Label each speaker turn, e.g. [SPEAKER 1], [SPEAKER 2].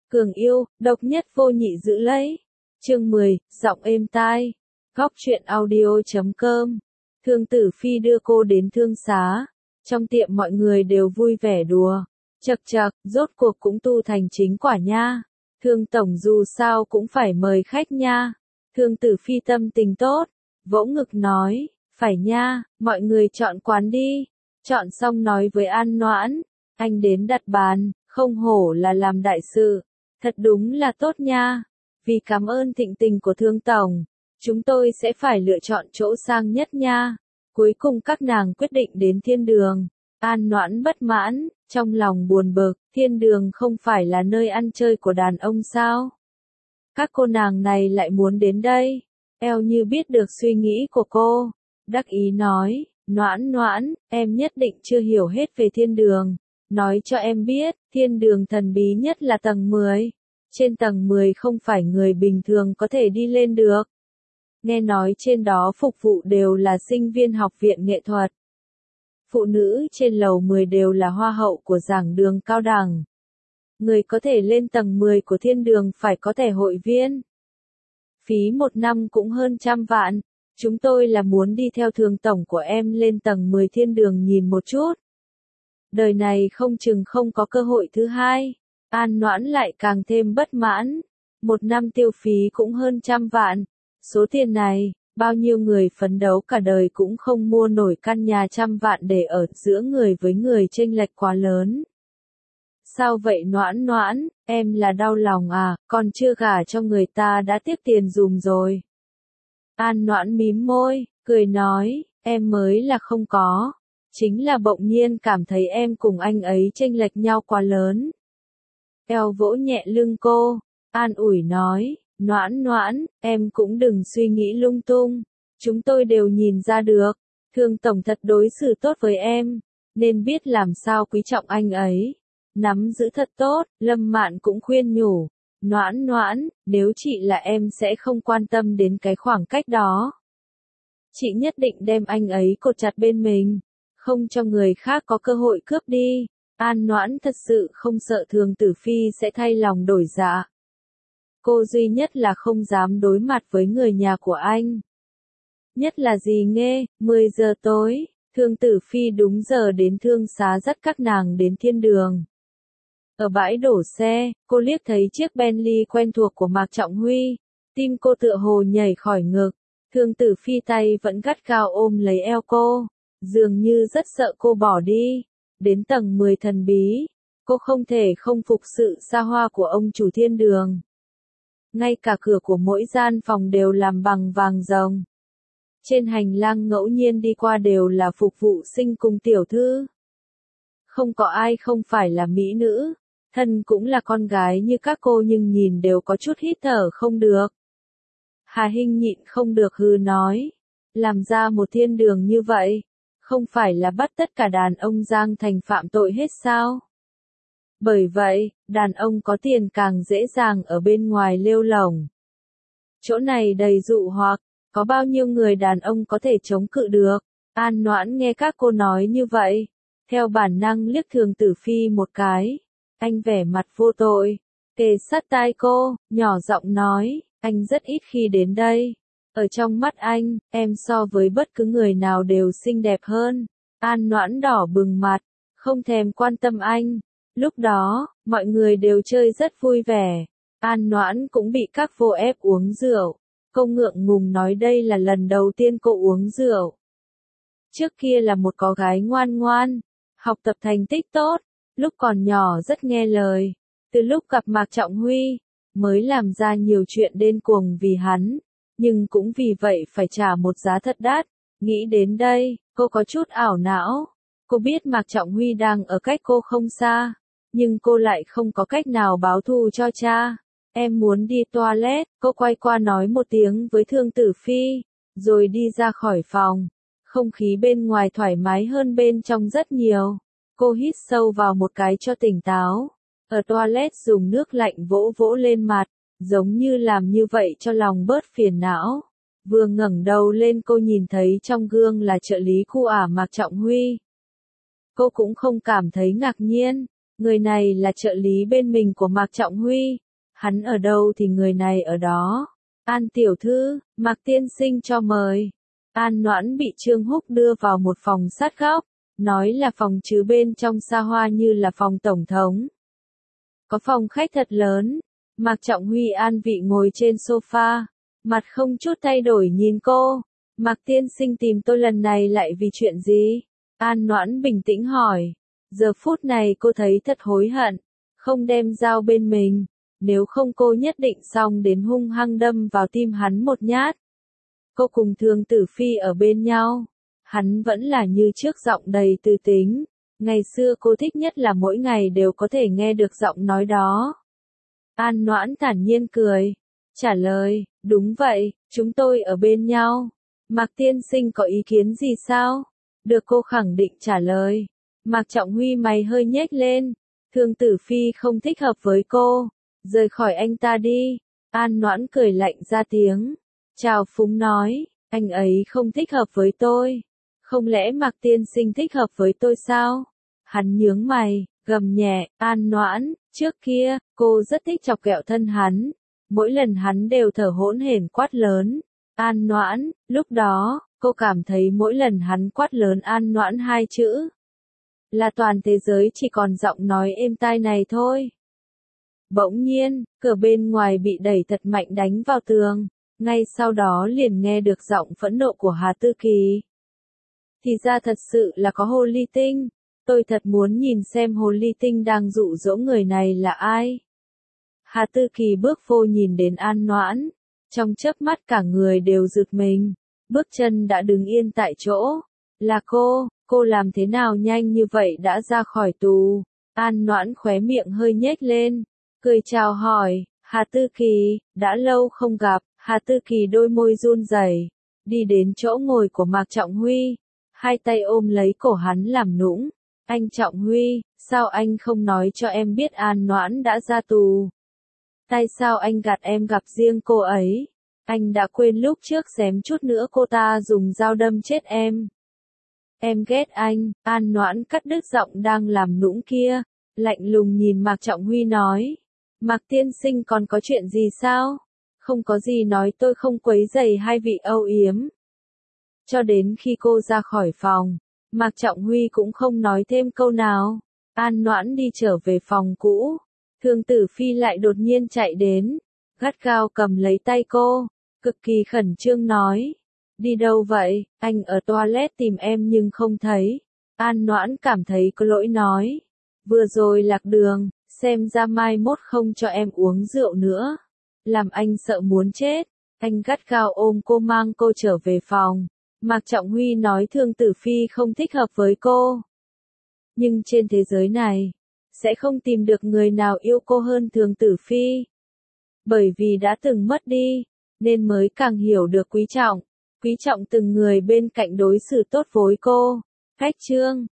[SPEAKER 1] Cường yêu, độc nhất vô nhị giữ lấy. Chương 10, giọng êm tai. Góc truyện audio.com. Thương Tử Phi đưa cô đến thương xá. Trong tiệm mọi người đều vui vẻ đùa. Chậc chậc, rốt cuộc cũng tu thành chính quả nha. Thương tổng dù sao cũng phải mời khách nha. Thương Tử Phi tâm tình tốt, vỗ ngực nói, phải nha, mọi người chọn quán đi. Chọn xong nói với An Noãn, anh đến đặt bàn, không hổ là làm đại sự. Thật đúng là tốt nha. Vì cảm ơn thịnh tình của Thương tổng, chúng tôi sẽ phải lựa chọn chỗ sang nhất nha. Cuối cùng các nàng quyết định đến Thiên Đường. An Noãn bất mãn, trong lòng buồn bực, Thiên Đường không phải là nơi ăn chơi của đàn ông sao? Các cô nàng này lại muốn đến đây. Eo như biết được suy nghĩ của cô, đắc ý nói, Noãn Noãn, em nhất định chưa hiểu hết về Thiên Đường. Nói cho em biết, Thiên Đường thần bí nhất là tầng 10. Trên tầng 10 không phải người bình thường có thể đi lên được. Nghe nói trên đó phục vụ đều là sinh viên học viện nghệ thuật. Phụ nữ trên lầu 10 đều là hoa hậu của giảng đường cao đẳng. Người có thể lên tầng 10 của Thiên Đường phải có thẻ hội viên. Phí một năm cũng hơn 100 vạn. Chúng tôi là muốn đi theo Thường tổng của em lên tầng 10 Thiên Đường nhìn một chút. Đời này không chừng không có cơ hội thứ hai. An Noãn lại càng thêm bất mãn. Một năm tiêu phí cũng hơn 100 vạn. Số tiền này, bao nhiêu người phấn đấu cả đời cũng không mua nổi căn nhà 100 vạn để ở, giữa người với người chênh lệch quá lớn. Sao vậy Noãn Noãn, em là đau lòng à, còn chưa gả cho người ta đã tiếc tiền dùm rồi. An Noãn mím môi, cười nói, em mới là không có. Chính là bỗng nhiên cảm thấy em cùng anh ấy chênh lệch nhau quá lớn. Eo vỗ nhẹ lưng cô, an ủi nói, Noãn Noãn, em cũng đừng suy nghĩ lung tung. Chúng tôi đều nhìn ra được, Thương tổng thật đối xử tốt với em, nên biết làm sao quý trọng anh ấy. Nắm giữ thật tốt, Lâm Mạn cũng khuyên nhủ, Noãn Noãn, nếu chị là em sẽ không quan tâm đến cái khoảng cách đó. Chị nhất định đem anh ấy cột chặt bên mình, không cho người khác có cơ hội cướp đi. An Noãn thật sự không sợ Thường Tử Phi sẽ thay lòng đổi dạ. Cô duy nhất là không dám đối mặt với người nhà của anh. Nhất là gì nghe, 10 giờ tối, Thương Tử Phi đúng giờ đến thương xá dắt các nàng đến Thiên Đường. Ở bãi đổ xe, cô liếc thấy chiếc Bentley quen thuộc của Mạc Trọng Huy. Tim cô tựa hồ nhảy khỏi ngực. Thương Tử Phi tay vẫn gắt gao ôm lấy eo cô, dường như rất sợ cô bỏ đi. Đến tầng 10 thần bí, cô không thể không phục sự xa hoa của ông chủ Thiên Đường. Ngay cả cửa của mỗi gian phòng đều làm bằng vàng ròng. Trên hành lang ngẫu nhiên đi qua đều là phục vụ sinh cùng tiểu thư. Không có ai không phải là mỹ nữ, thân cũng là con gái như các cô nhưng nhìn đều có chút hít thở không được. Hà Hinh nhịn không được hừ nói, làm ra một Thiên Đường như vậy, không phải là bắt tất cả đàn ông Giang Thành phạm tội hết sao? Bởi vậy, đàn ông có tiền càng dễ dàng ở bên ngoài lêu lổng. Chỗ này đầy dụ hoặc, có bao nhiêu người đàn ông có thể chống cự được? An Noãn nghe các cô nói như vậy, theo bản năng liếc Thường Tử Phi một cái. Anh vẻ mặt vô tội, kề sát tai cô, nhỏ giọng nói, anh rất ít khi đến đây. Ở trong mắt anh, em so với bất cứ người nào đều xinh đẹp hơn. An Noãn đỏ bừng mặt, không thèm quan tâm anh. Lúc đó, mọi người đều chơi rất vui vẻ. An Noãn cũng bị các vô ép uống rượu. Cô ngượng ngùng nói đây là lần đầu tiên cô uống rượu. Trước kia là một cô gái ngoan ngoan, học tập thành tích tốt, lúc còn nhỏ rất nghe lời. Từ lúc gặp Mạc Trọng Huy, mới làm ra nhiều chuyện điên cuồng vì hắn. Nhưng cũng vì vậy phải trả một giá thật đắt. Nghĩ đến đây, cô có chút ảo não. Cô biết Mạc Trọng Huy đang ở cách cô không xa, nhưng cô lại không có cách nào báo thù cho cha. Em muốn đi toilet, cô quay qua nói một tiếng với Thương Tử Phi, rồi đi ra khỏi phòng. Không khí bên ngoài thoải mái hơn bên trong rất nhiều. Cô hít sâu vào một cái cho tỉnh táo. Ở toilet dùng nước lạnh vỗ vỗ lên mặt, giống như làm như vậy cho lòng bớt phiền não. Vừa ngẩng đầu lên cô nhìn thấy trong gương là trợ lý khu ả Mạc Trọng Huy. Cô cũng không cảm thấy ngạc nhiên, Người này là trợ lý bên mình của Mạc Trọng Huy. Hắn ở đâu thì người này ở đó. An tiểu thư, Mạc tiên sinh cho mời. An Noãn bị Trương Húc đưa vào một phòng sát góc, nói là phòng chứ bên trong xa hoa như là phòng tổng thống. Có phòng khách thật lớn, Mạc Trọng Huy an vị ngồi trên sofa, mặt không chút thay đổi nhìn cô. Mạc tiên sinh tìm tôi lần này lại vì chuyện gì? An Noãn bình tĩnh hỏi. Giờ phút này cô thấy thật hối hận, không đem dao bên mình, nếu không cô nhất định xông đến hung hăng đâm vào tim hắn một nhát. Cô cùng Thương Tử Phi ở bên nhau, hắn vẫn là như trước giọng đầy tư tính. Ngày xưa cô thích nhất là mỗi ngày đều có thể nghe được giọng nói đó. An Noãn thản nhiên cười, trả lời, đúng vậy, chúng tôi ở bên nhau. Mạc tiên sinh có ý kiến gì sao? Được cô khẳng định trả lời. Mạc Trọng Huy mày hơi nhếch lên, Thương Tử Phi không thích hợp với cô, rời khỏi anh ta đi. An Noãn cười lạnh ra tiếng, chào phúng nói, anh ấy không thích hợp với tôi. Không lẽ Mạc tiên sinh thích hợp với tôi sao? Hắn nhướng mày, gầm nhẹ, An Noãn, trước kia, cô rất thích chọc ghẹo thân hắn. Mỗi lần hắn đều thở hổn hển quát lớn, An Noãn, lúc đó, cô cảm thấy mỗi lần hắn quát lớn An Noãn hai chữ, là toàn thế giới chỉ còn giọng nói êm tai này thôi. Bỗng nhiên, cửa bên ngoài bị đẩy thật mạnh đánh vào tường, ngay sau đó liền nghe được giọng phẫn nộ của Hà Tư Kỳ. Thì ra thật sự là có hồ ly tinh, tôi thật muốn nhìn xem hồ ly tinh đang dụ dỗ người này là ai. Hà Tư Kỳ bước vô nhìn đến An Noãn, trong chớp mắt cả người đều giật mình, bước chân đã đứng yên tại chỗ. Là cô làm thế nào nhanh như vậy đã ra khỏi tù? An Noãn khóe miệng hơi nhếch lên, cười chào hỏi, Hà Tư Kỳ, đã lâu không gặp. Hà Tư Kỳ đôi môi run rẩy, đi đến chỗ ngồi của Mạc Trọng Huy, hai tay ôm lấy cổ hắn làm nũng. Anh Trọng Huy, sao anh không nói cho em biết An Noãn đã ra tù? Tại sao anh gạt em gặp riêng cô ấy? Anh đã quên lúc trước xém chút nữa cô ta dùng dao đâm chết em. Em ghét anh. An Noãn cắt đứt giọng đang làm nũng kia, lạnh lùng nhìn Mạc Trọng Huy nói. Mạc tiên sinh còn có chuyện gì sao? Không có gì nói tôi không quấy rầy hai vị âu yếm. Cho đến khi cô ra khỏi phòng, Mạc Trọng Huy cũng không nói thêm câu nào. An Noãn đi trở về phòng cũ. Thương Tử Phi lại đột nhiên chạy đến, gắt gao cầm lấy tay cô, cực kỳ khẩn trương nói. Đi đâu vậy? Anh ở toilet tìm em nhưng không thấy. An Noãn cảm thấy có lỗi nói. Vừa rồi lạc đường, xem ra mai mốt không cho em uống rượu nữa. Làm anh sợ muốn chết. Anh gắt gao ôm cô mang cô trở về phòng. Mạc Trọng Huy nói Thương Tử Phi không thích hợp với cô. Nhưng trên thế giới này, sẽ không tìm được người nào yêu cô hơn Thương Tử Phi. Bởi vì đã từng mất đi, nên mới càng hiểu được quý trọng từng người bên cạnh đối xử tốt với cô. Khách chương